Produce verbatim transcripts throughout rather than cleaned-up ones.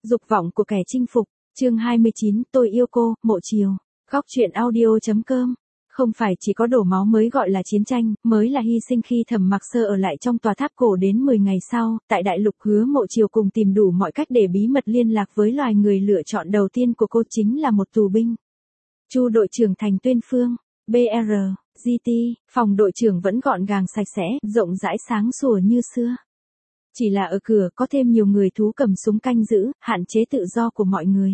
Dục vọng của kẻ chinh phục, chương hai mươi chín, tôi yêu cô, Mộ Chiều. Góc truyện audio.com. Không phải chỉ có đổ máu mới gọi là chiến tranh, mới là hy sinh. Khi Thẩm Mặc Sơ ở lại trong tòa tháp cổ đến mười ngày sau, tại đại lục Hứa Mộ Chiều cùng tìm đủ mọi cách để bí mật liên lạc với loài người. Lựa chọn đầu tiên của cô chính là một tù binh. Chu đội trưởng Thành Tuyên Phương, bê rờ, giê tê, phòng đội trưởng vẫn gọn gàng sạch sẽ, rộng rãi sáng sủa như xưa. Chỉ là ở cửa có thêm nhiều người thú cầm súng canh giữ, hạn chế tự do của mọi người.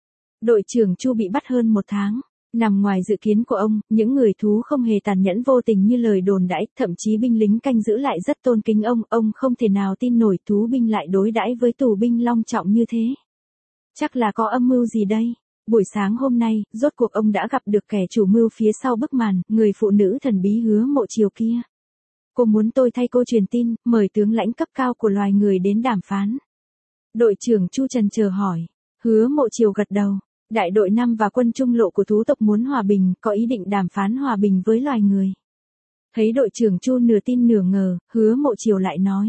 Đội trưởng Chu bị bắt hơn một tháng. Nằm ngoài dự kiến của ông, những người thú không hề tàn nhẫn vô tình như lời đồn đãi, thậm chí binh lính canh giữ lại rất tôn kính ông. Ông không thể nào tin nổi thú binh lại đối đãi với tù binh long trọng như thế. Chắc là có âm mưu gì đây? Buổi sáng hôm nay, rốt cuộc ông đã gặp được kẻ chủ mưu phía sau bức màn, người phụ nữ thần bí Hứa Mộ Chiều kia. Cô muốn tôi thay cô truyền tin, mời tướng lãnh cấp cao của loài người đến đàm phán. Đội trưởng Chu trần chờ hỏi. Hứa Mộ Chiều gật đầu. Đại đội năm và quân trung lộ của thú tộc muốn hòa bình, có ý định đàm phán hòa bình với loài người. Thấy đội trưởng Chu nửa tin nửa ngờ, Hứa Mộ Chiều lại nói.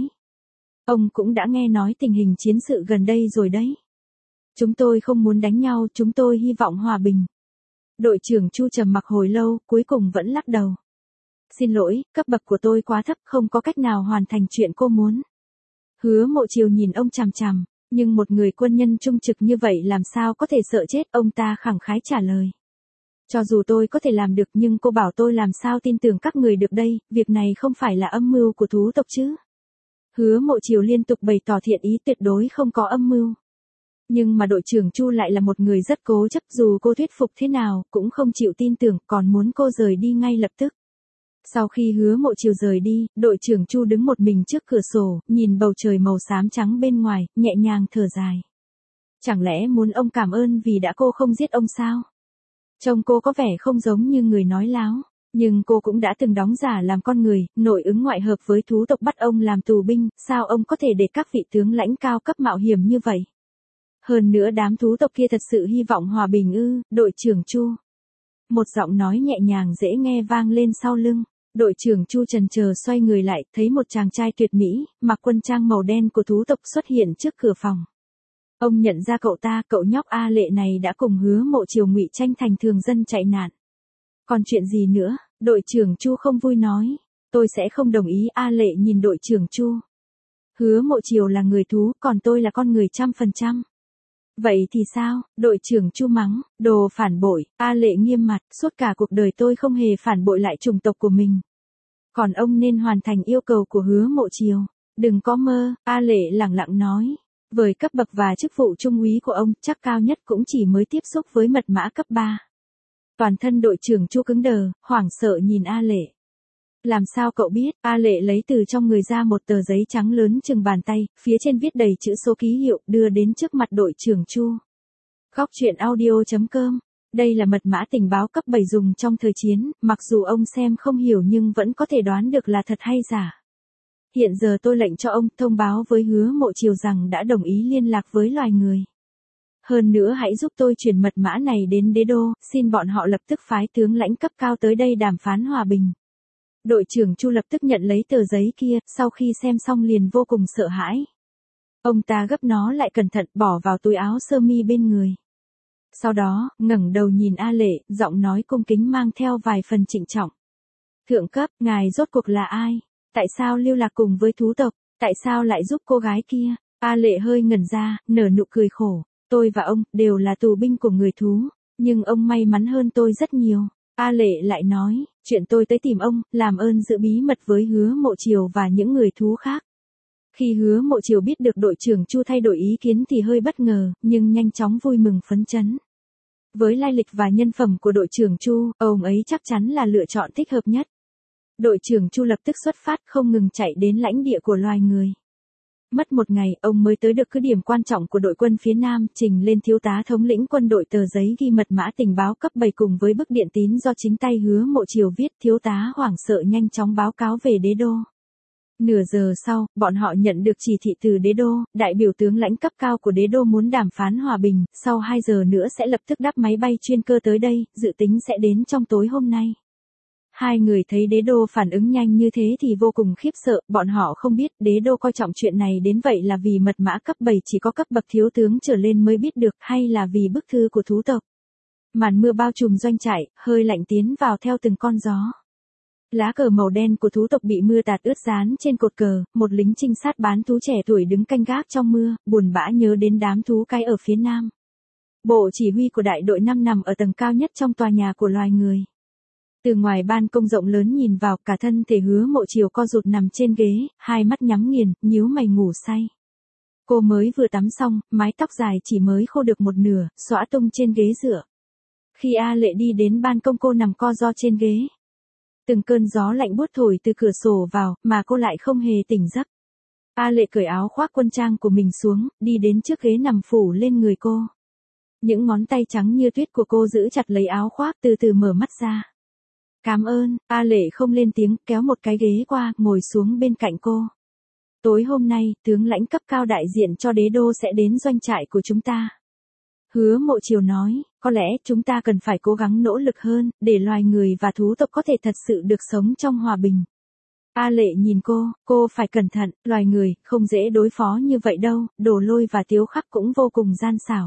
Ông cũng đã nghe nói tình hình chiến sự gần đây rồi đấy. Chúng tôi không muốn đánh nhau, chúng tôi hy vọng hòa bình. Đội trưởng Chu trầm mặc hồi lâu, cuối cùng vẫn lắc đầu. Xin lỗi, cấp bậc của tôi quá thấp, không có cách nào hoàn thành chuyện cô muốn. Hứa Mộ Chiều nhìn ông chằm chằm, nhưng một người quân nhân trung trực như vậy làm sao có thể sợ chết, ông ta khẳng khái trả lời. Cho dù tôi có thể làm được nhưng cô bảo tôi làm sao tin tưởng các người được đây, việc này không phải là âm mưu của thú tộc chứ. Hứa Mộ Chiều liên tục bày tỏ thiện ý, tuyệt đối không có âm mưu. Nhưng mà đội trưởng Chu lại là một người rất cố chấp, dù cô thuyết phục thế nào, cũng không chịu tin tưởng, còn muốn cô rời đi ngay lập tức. Sau khi Hứa Mộ Chiều rời đi, đội trưởng Chu đứng một mình trước cửa sổ, nhìn bầu trời màu xám trắng bên ngoài, nhẹ nhàng thở dài. Chẳng lẽ muốn ông cảm ơn vì đã cô không giết ông sao? Trông cô có vẻ không giống như người nói láo, nhưng cô cũng đã từng đóng giả làm con người, nội ứng ngoại hợp với thú tộc bắt ông làm tù binh, sao ông có thể để các vị tướng lãnh cao cấp mạo hiểm như vậy? Hơn nữa đám thú tộc kia thật sự hy vọng hòa bình ư, đội trưởng Chu. Một giọng nói nhẹ nhàng dễ nghe vang lên sau lưng. Đội trưởng Chu trần chờ xoay người lại, thấy một chàng trai tuyệt mỹ, mặc quân trang màu đen của thú tộc xuất hiện trước cửa phòng. Ông nhận ra cậu ta, cậu nhóc A Lệ này đã cùng Hứa Mộ Chiều ngụy tranh thành thường dân chạy nạn. Còn chuyện gì nữa? Đội trưởng Chu không vui nói. Tôi sẽ không đồng ý. A Lệ nhìn đội trưởng Chu. Hứa Mộ Chiều là người thú, còn tôi là con người trăm phần trăm. Vậy thì sao? Đội trưởng Chu mắng, đồ phản bội. A Lệ nghiêm mặt, suốt cả cuộc đời tôi không hề phản bội lại chủng tộc của mình. Còn ông nên hoàn thành yêu cầu của Hứa Mộ Chiều. Đừng có mơ, A Lệ lẳng lặng nói. Với cấp bậc và chức vụ trung úy của ông, chắc cao nhất cũng chỉ mới tiếp xúc với mật mã cấp ba. Toàn thân đội trưởng Chu cứng đờ, hoảng sợ nhìn A Lệ. Làm sao cậu biết? A Lệ lấy từ trong người ra một tờ giấy trắng lớn chừng bàn tay, phía trên viết đầy chữ số ký hiệu, đưa đến trước mặt đội trưởng Chu. Góc truyện audio.com. Đây là mật mã tình báo cấp bảy dùng trong thời chiến, mặc dù ông xem không hiểu nhưng vẫn có thể đoán được là thật hay giả. Hiện giờ tôi lệnh cho ông thông báo với Hứa Mộ Chiều rằng đã đồng ý liên lạc với loài người. Hơn nữa hãy giúp tôi truyền mật mã này đến đế đô, xin bọn họ lập tức phái tướng lãnh cấp cao tới đây đàm phán hòa bình. Đội trưởng Chu lập tức nhận lấy tờ giấy kia, sau khi xem xong liền vô cùng sợ hãi. Ông ta gấp nó lại cẩn thận bỏ vào túi áo sơ mi bên người. Sau đó, ngẩng đầu nhìn A Lệ, giọng nói cung kính mang theo vài phần trịnh trọng. Thượng cấp, ngài rốt cuộc là ai? Tại sao lưu lạc cùng với thú tộc? Tại sao lại giúp cô gái kia? A Lệ hơi ngẩn ra, nở nụ cười khổ. Tôi và ông, đều là tù binh của người thú, nhưng ông may mắn hơn tôi rất nhiều. A Lệ lại nói, chuyện tôi tới tìm ông, làm ơn giữ bí mật với Hứa Mộ Chiều và những người thú khác. Khi Hứa Mộ Chiều biết được đội trưởng Chu thay đổi ý kiến thì hơi bất ngờ, nhưng nhanh chóng vui mừng phấn chấn. Với lai lịch và nhân phẩm của đội trưởng Chu, ông ấy chắc chắn là lựa chọn thích hợp nhất. Đội trưởng Chu lập tức xuất phát, không ngừng chạy đến lãnh địa của loài người. Mất một ngày, ông mới tới được cứ điểm quan trọng của đội quân phía Nam, trình lên thiếu tá thống lĩnh quân đội tờ giấy ghi mật mã tình báo cấp bảy cùng với bức điện tín do chính tay Hứa Mộ Chiều viết. Thiếu tá hoảng sợ nhanh chóng báo cáo về đế đô. Nửa giờ sau, bọn họ nhận được chỉ thị từ đế đô, đại biểu tướng lãnh cấp cao của đế đô muốn đàm phán hòa bình, sau hai giờ nữa sẽ lập tức đáp máy bay chuyên cơ tới đây, dự tính sẽ đến trong tối hôm nay. Hai người thấy đế đô phản ứng nhanh như thế thì vô cùng khiếp sợ, bọn họ không biết đế đô coi trọng chuyện này đến vậy là vì mật mã cấp bảy chỉ có cấp bậc thiếu tướng trở lên mới biết được hay là vì bức thư của thú tộc. Màn mưa bao trùm doanh trại, hơi lạnh tiến vào theo từng con gió. Lá cờ màu đen của thú tộc bị mưa tạt ướt dán trên cột cờ, một lính trinh sát bán thú trẻ tuổi đứng canh gác trong mưa, buồn bã nhớ đến đám thú cái ở phía nam. Bộ chỉ huy của đại đội năm nằm ở tầng cao nhất trong tòa nhà của loài người. Từ ngoài ban công rộng lớn nhìn vào, cả thân thể Hứa Mộ Chiều co rụt nằm trên ghế, hai mắt nhắm nghiền, nhíu mày ngủ say. Cô mới vừa tắm xong, mái tóc dài chỉ mới khô được một nửa, xõa tung trên ghế dựa. Khi A Lệ đi đến ban công cô nằm co ro trên ghế. Từng cơn gió lạnh buốt thổi từ cửa sổ vào, mà cô lại không hề tỉnh giấc. A Lệ cởi áo khoác quân trang của mình xuống, đi đến trước ghế nằm phủ lên người cô. Những ngón tay trắng như tuyết của cô giữ chặt lấy áo khoác, từ từ mở mắt ra. Cảm ơn, A Lệ không lên tiếng, kéo một cái ghế qua, ngồi xuống bên cạnh cô. Tối hôm nay, tướng lãnh cấp cao đại diện cho đế đô sẽ đến doanh trại của chúng ta. Hứa Mộ Chiều nói, có lẽ chúng ta cần phải cố gắng nỗ lực hơn, để loài người và thú tộc có thể thật sự được sống trong hòa bình. A Lệ nhìn cô, cô phải cẩn thận, loài người, không dễ đối phó như vậy đâu, Đồ Lôi và Tiếu Khắc cũng vô cùng gian xảo.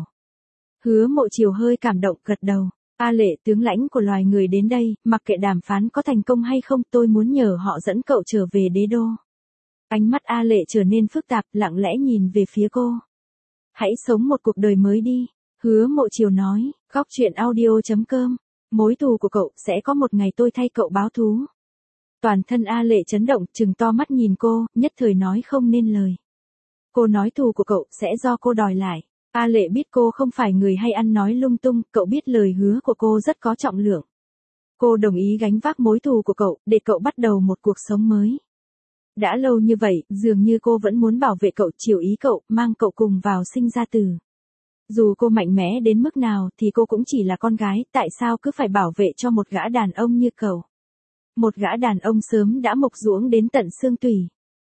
Hứa Mộ Chiều hơi cảm động, gật đầu. A Lệ, tướng lãnh của loài người đến đây, mặc kệ đàm phán có thành công hay không, tôi muốn nhờ họ dẫn cậu trở về đế đô. Ánh mắt A Lệ trở nên phức tạp, lặng lẽ nhìn về phía cô. Hãy sống một cuộc đời mới đi. Hứa Mộ Chiều nói, góc truyện audio chấm com. Mối thù của cậu, sẽ có một ngày tôi thay cậu báo thú. Toàn thân A Lệ chấn động, trừng to mắt nhìn cô, nhất thời nói không nên lời. Cô nói thù của cậu, sẽ do cô đòi lại. A Lệ biết cô không phải người hay ăn nói lung tung, cậu biết lời hứa của cô rất có trọng lượng. Cô đồng ý gánh vác mối thù của cậu, để cậu bắt đầu một cuộc sống mới. Đã lâu như vậy, dường như cô vẫn muốn bảo vệ cậu, chiều ý cậu, mang cậu cùng vào sinh ra tử. Dù cô mạnh mẽ đến mức nào thì cô cũng chỉ là con gái, tại sao cứ phải bảo vệ cho một gã đàn ông như cậu. Một gã đàn ông sớm đã mục ruỗng đến tận xương tủy.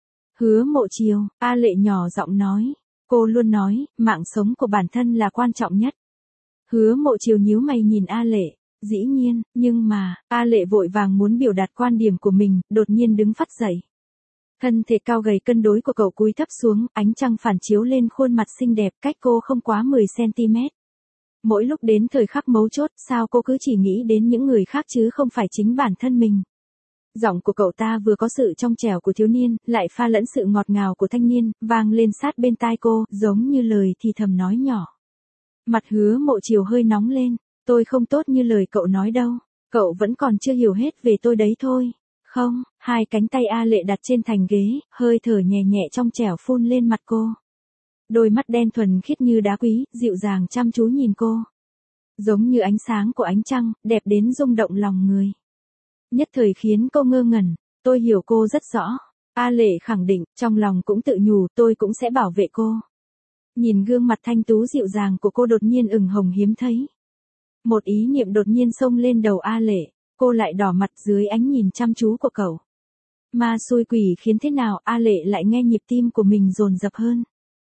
Hứa Mộ Chiều, A Lệ nhỏ giọng nói. Cô luôn nói, mạng sống của bản thân là quan trọng nhất. Hứa Mộ Chiều nhíu mày nhìn A Lệ. Dĩ nhiên, nhưng mà, A Lệ vội vàng muốn biểu đạt quan điểm của mình, đột nhiên đứng phắt dậy. Thân thể cao gầy cân đối của cậu cúi thấp xuống, ánh trăng phản chiếu lên khuôn mặt xinh đẹp, cách cô không quá mười xăng-ti-mét. Mỗi lúc đến thời khắc mấu chốt, sao cô cứ chỉ nghĩ đến những người khác chứ không phải chính bản thân mình. Giọng của cậu ta vừa có sự trong trẻo của thiếu niên, lại pha lẫn sự ngọt ngào của thanh niên, vang lên sát bên tai cô, giống như lời thì thầm nói nhỏ. Mặt Hứa Mộ Chiều hơi nóng lên, tôi không tốt như lời cậu nói đâu, cậu vẫn còn chưa hiểu hết về tôi đấy thôi. Không, hai cánh tay A Lệ đặt trên thành ghế, hơi thở nhẹ nhẹ trong trẻo phun lên mặt cô. Đôi mắt đen thuần khiết như đá quý, dịu dàng chăm chú nhìn cô. Giống như ánh sáng của ánh trăng, đẹp đến rung động lòng người. Nhất thời khiến cô ngơ ngẩn, tôi hiểu cô rất rõ. A Lệ khẳng định, trong lòng cũng tự nhủ tôi cũng sẽ bảo vệ cô. Nhìn gương mặt thanh tú dịu dàng của cô đột nhiên ửng hồng hiếm thấy. Một ý niệm đột nhiên xông lên đầu A Lệ, cô lại đỏ mặt dưới ánh nhìn chăm chú của cậu. Ma xui quỷ khiến thế nào A Lệ lại nghe nhịp tim của mình dồn dập hơn.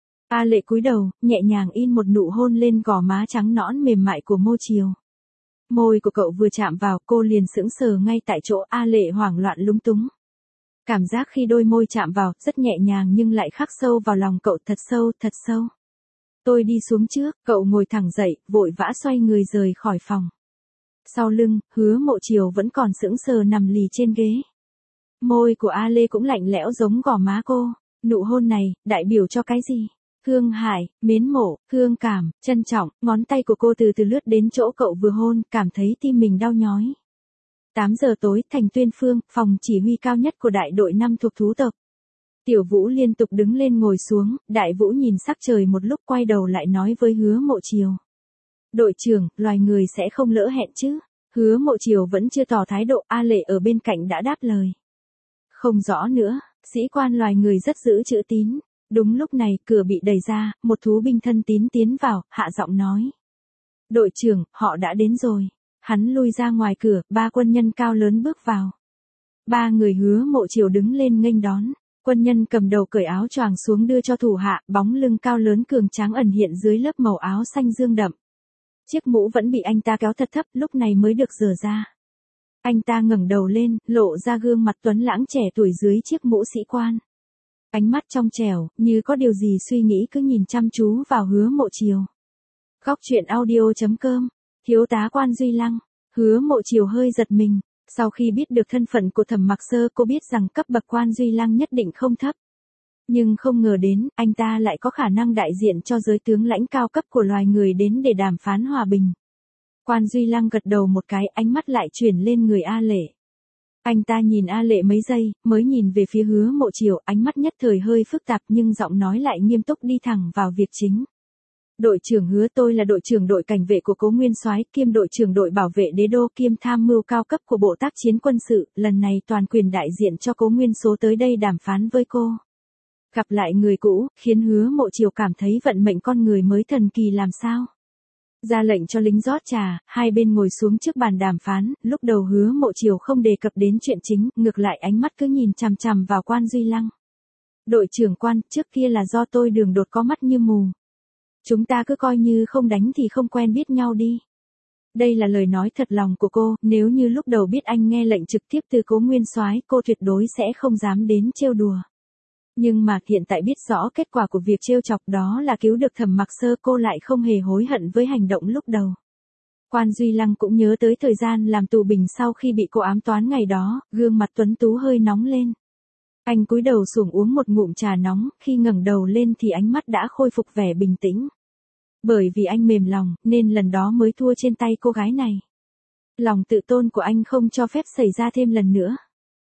A Lệ cúi đầu, nhẹ nhàng in một nụ hôn lên gò má trắng nõn mềm mại của Mộ Chiều. Môi của cậu vừa chạm vào, cô liền sững sờ ngay tại chỗ. A Lệ hoảng loạn lúng túng. Cảm giác khi đôi môi chạm vào, rất nhẹ nhàng nhưng lại khắc sâu vào lòng cậu, thật sâu, thật sâu. Tôi đi xuống trước, cậu ngồi thẳng dậy, vội vã xoay người rời khỏi phòng. Sau lưng, Hứa Mộ Chiều vẫn còn sững sờ nằm lì trên ghế. Môi của A Lê cũng lạnh lẽo giống gò má cô. Nụ hôn này, đại biểu cho cái gì? Thương hại, mến mộ, thương cảm, trân trọng, ngón tay của cô từ từ lướt đến chỗ cậu vừa hôn, cảm thấy tim mình đau nhói. tám giờ tối, thành Tuyên Phương, phòng chỉ huy cao nhất của đại đội năm thuộc thú tộc. Tiểu Vũ liên tục đứng lên ngồi xuống, Đại Vũ nhìn sắc trời một lúc quay đầu lại nói với Hứa Mộ Chiều. Đội trưởng, loài người sẽ không lỡ hẹn chứ? Hứa Mộ Chiều vẫn chưa tỏ thái độ, A Lệ ở bên cạnh đã đáp lời. Không rõ nữa, sĩ quan loài người rất giữ chữ tín. Đúng lúc này, cửa bị đẩy ra, một thú binh thân tín tiến vào, hạ giọng nói. Đội trưởng, họ đã đến rồi. Hắn lui ra ngoài cửa, ba quân nhân cao lớn bước vào. Ba người Hứa Mộ Chiều đứng lên nghênh đón. Quân nhân cầm đầu cởi áo choàng xuống đưa cho thủ hạ, bóng lưng cao lớn cường tráng ẩn hiện dưới lớp màu áo xanh dương đậm. Chiếc mũ vẫn bị anh ta kéo thật thấp, lúc này mới được rửa ra. Anh ta ngẩng đầu lên, lộ ra gương mặt tuấn lãng trẻ tuổi dưới chiếc mũ sĩ quan. Ánh mắt trong trẻo, như có điều gì suy nghĩ cứ nhìn chăm chú vào Hứa Mộ Chiều. Góc truyện audio chấm com, thiếu tá Quan Duy Lăng. Hứa Mộ Chiều hơi giật mình, sau khi biết được thân phận của Thẩm Mặc Sơ cô biết rằng cấp bậc Quan Duy Lăng nhất định không thấp. Nhưng không ngờ đến, anh ta lại có khả năng đại diện cho giới tướng lãnh cao cấp của loài người đến để đàm phán hòa bình. Quan Duy Lăng gật đầu một cái, ánh mắt lại chuyển lên người A Lệ. Anh ta nhìn A Lệ mấy giây, mới nhìn về phía Hứa Mộ Chiều, ánh mắt nhất thời hơi phức tạp nhưng giọng nói lại nghiêm túc đi thẳng vào việc chính. Đội trưởng Hứa, tôi là đội trưởng đội cảnh vệ của Cố Nguyên Soái, kiêm đội trưởng đội bảo vệ đế đô, kiêm tham mưu cao cấp của Bộ Tác chiến quân sự, lần này toàn quyền đại diện cho Cố Nguyên Số tới đây đàm phán với cô. Gặp lại người cũ, khiến Hứa Mộ Chiều cảm thấy vận mệnh con người mới thần kỳ làm sao. Ra lệnh cho lính rót trà, hai bên ngồi xuống trước bàn đàm phán, lúc đầu Hứa Mộ Chiều không đề cập đến chuyện chính, ngược lại ánh mắt cứ nhìn chằm chằm vào Quan Duy Lăng. Đội trưởng Quan, trước kia là do tôi đường đột có mắt như mù. Chúng ta cứ coi như không đánh thì không quen biết nhau đi. Đây là lời nói thật lòng của cô, nếu như lúc đầu biết anh nghe lệnh trực tiếp từ Cố Nguyên Soái, cô tuyệt đối sẽ không dám đến trêu đùa. Nhưng mà hiện tại biết rõ kết quả của việc trêu chọc đó là cứu được Thẩm Mặc Sơ, cô lại không hề hối hận với hành động lúc đầu. Quan Duy Lăng cũng nhớ tới thời gian làm tù binh sau khi bị cô ám toán ngày đó, gương mặt tuấn tú hơi nóng lên. Anh cúi đầu xuống uống một ngụm trà nóng, khi ngẩng đầu lên thì ánh mắt đã khôi phục vẻ bình tĩnh. Bởi vì anh mềm lòng, nên lần đó mới thua trên tay cô gái này. Lòng tự tôn của anh không cho phép xảy ra thêm lần nữa.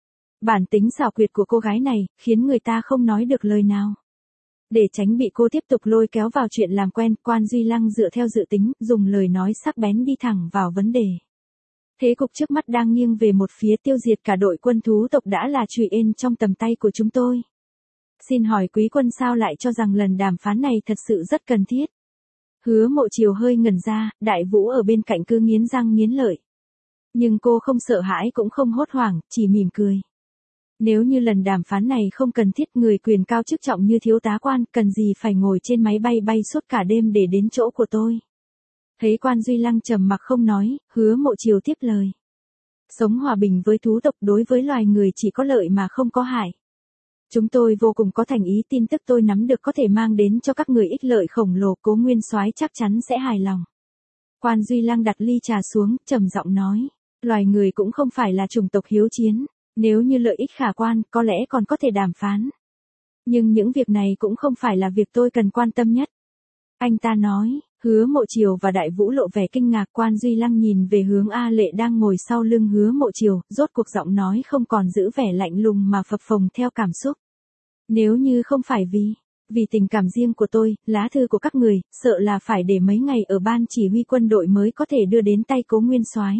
Bản tính xảo quyệt của cô gái này, khiến người ta không nói được lời nào. Để tránh bị cô tiếp tục lôi kéo vào chuyện làm quen, Quan Duy Lăng dựa theo dự tính, dùng lời nói sắc bén đi thẳng vào vấn đề. Thế cục trước mắt đang nghiêng về một phía, tiêu diệt cả đội quân thú tộc đã là chùy ên trong tầm tay của chúng tôi. Xin hỏi quý quân sao lại cho rằng lần đàm phán này thật sự rất cần thiết? Hứa Mộ Chiều hơi ngẩn ra, Đại Vũ ở bên cạnh cứ nghiến răng nghiến lợi. Nhưng cô không sợ hãi cũng không hốt hoảng, chỉ mỉm cười. Nếu như lần đàm phán này không cần thiết, người quyền cao chức trọng như thiếu tá Quan, cần gì phải ngồi trên máy bay bay suốt cả đêm để đến chỗ của tôi. Thấy Quan Duy Lăng trầm mặc không nói, Hứa Mộ Chiều tiếp lời. Sống hòa bình với thú tộc đối với loài người chỉ có lợi mà không có hại. Chúng tôi vô cùng có thành ý, tin tức tôi nắm được có thể mang đến cho các người ích lợi khổng lồ, Cố Nguyên Soái chắc chắn sẽ hài lòng. Quan Duy Lăng đặt ly trà xuống, trầm giọng nói, loài người cũng không phải là chủng tộc hiếu chiến, nếu như lợi ích khả quan, có lẽ còn có thể đàm phán. Nhưng những việc này cũng không phải là việc tôi cần quan tâm nhất. Anh ta nói. Hứa Mộ Chiều và Đại Vũ lộ vẻ kinh ngạc, Quan Duy Lăng nhìn về hướng A Lệ đang ngồi sau lưng Hứa Mộ Chiều, rốt cuộc giọng nói không còn giữ vẻ lạnh lùng mà phập phồng theo cảm xúc. Nếu như không phải vì, vì tình cảm riêng của tôi, lá thư của các người, sợ là phải để mấy ngày ở ban chỉ huy quân đội mới có thể đưa đến tay Cố Nguyên Soái.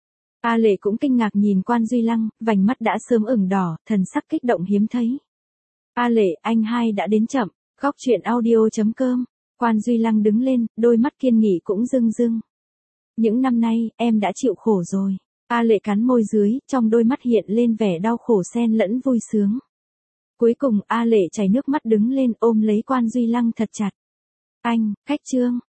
A Lệ cũng kinh ngạc nhìn Quan Duy Lăng, vành mắt đã sớm ửng đỏ, thần sắc kích động hiếm thấy. A Lệ, anh hai đã đến chậm. Góc truyện audio chấm com. Quan Duy Lăng đứng lên, đôi mắt kiên nghị cũng rưng rưng. Những năm nay, em đã chịu khổ rồi. A Lệ cắn môi dưới, trong đôi mắt hiện lên vẻ đau khổ xen lẫn vui sướng. Cuối cùng A Lệ chảy nước mắt đứng lên ôm lấy Quan Duy Lăng thật chặt. Anh, Khách Trương.